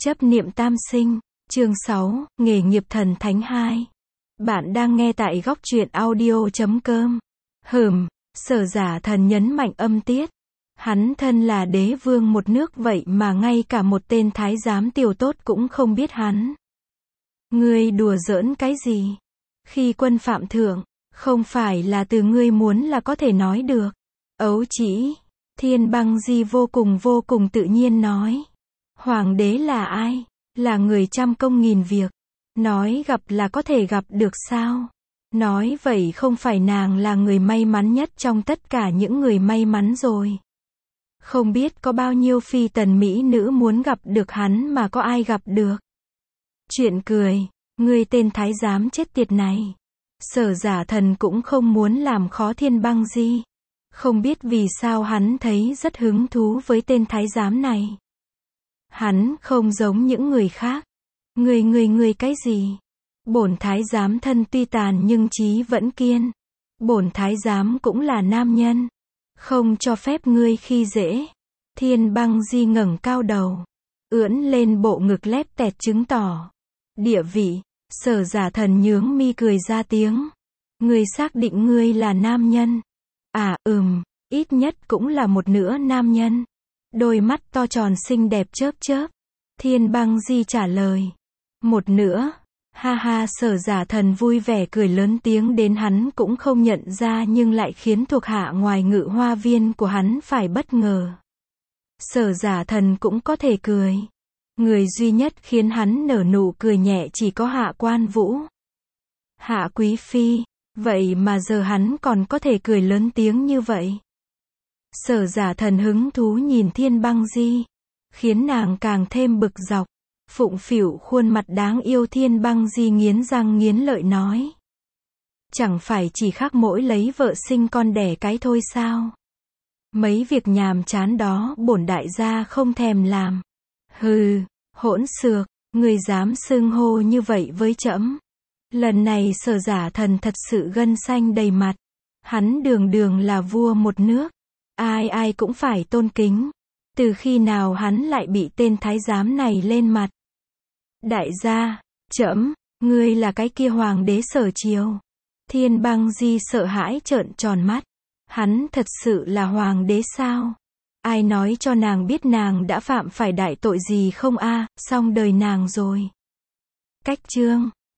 Chấp niệm tam sinh, chương 6, nghề nghiệp thần thánh 2. Bạn đang nghe tại góc truyện audio.com. Sở Giả Thần nhấn mạnh âm tiết. Hắn thân là đế vương một nước vậy mà ngay cả một tên thái giám tiểu tốt cũng không biết hắn. Ngươi đùa giỡn cái gì? Khi quân phạm thượng, không phải là từ ngươi muốn là có thể nói được. Ấu chỉ, Thiên Băng Di vô cùng tự nhiên nói. Hoàng đế là ai? Là người trăm công nghìn việc. Nói gặp là có thể gặp được sao? Nói vậy không phải nàng là người may mắn nhất trong tất cả những người may mắn rồi. Không biết có bao nhiêu phi tần mỹ nữ muốn gặp được hắn mà có ai gặp được. Chuyện cười, ngươi tên thái giám chết tiệt này. Sở Giả Thần cũng không muốn làm khó Thiên Băng Di. Không biết vì sao hắn thấy rất hứng thú với tên thái giám này. Hắn không giống những người khác. Ngươi cái gì? Bổn thái giám thân tuy tàn nhưng chí vẫn kiên. Bổn thái giám cũng là nam nhân. Không cho phép ngươi khi dễ. Thiên Băng Di ngẩng cao đầu. Ưỡn lên bộ ngực lép tẹt chứng tỏ. Địa vị. Sở Giả Thần nhướng mi cười ra tiếng. Ngươi xác định ngươi là nam nhân. À ít nhất cũng là một nửa nam nhân. Đôi mắt to tròn xinh đẹp chớp chớp. Thiên Băng Di trả lời. Một nửa. Ha ha, Sở Giả Thần vui vẻ cười lớn tiếng đến hắn cũng không nhận ra nhưng lại khiến thuộc hạ ngoài Ngự Hoa Viên của hắn phải bất ngờ. Sở Giả Thần cũng có thể cười. Người duy nhất khiến hắn nở nụ cười nhẹ chỉ có Hạ Quan Vũ. Hạ Quý Phi. Vậy mà giờ hắn còn có thể cười lớn tiếng như vậy. Sở Giả Thần hứng thú nhìn Thiên Băng Di, khiến nàng càng thêm bực dọc. Phụng phịu khuôn mặt đáng yêu Thiên Băng Di nghiến răng nghiến lợi nói. Chẳng phải chỉ khác mỗi lấy vợ sinh con đẻ cái thôi sao? Mấy việc nhàm chán đó bổn đại gia không thèm làm. Hừ, hỗn xược, ngươi dám xưng hô như vậy với trẫm? Lần này Sở Giả Thần thật sự gân xanh đầy mặt. Hắn đường là vua một nước. Ai cũng phải tôn kính. Từ khi nào hắn lại bị tên thái giám này lên mặt? Đại gia, trẫm, ngươi là cái kia hoàng đế Sở Triều. Thiên Băng Di sợ hãi trợn tròn mắt. Hắn thật sự là hoàng đế sao? Ai nói cho nàng biết nàng đã phạm phải đại tội gì không a? Xong đời nàng rồi. Cách chương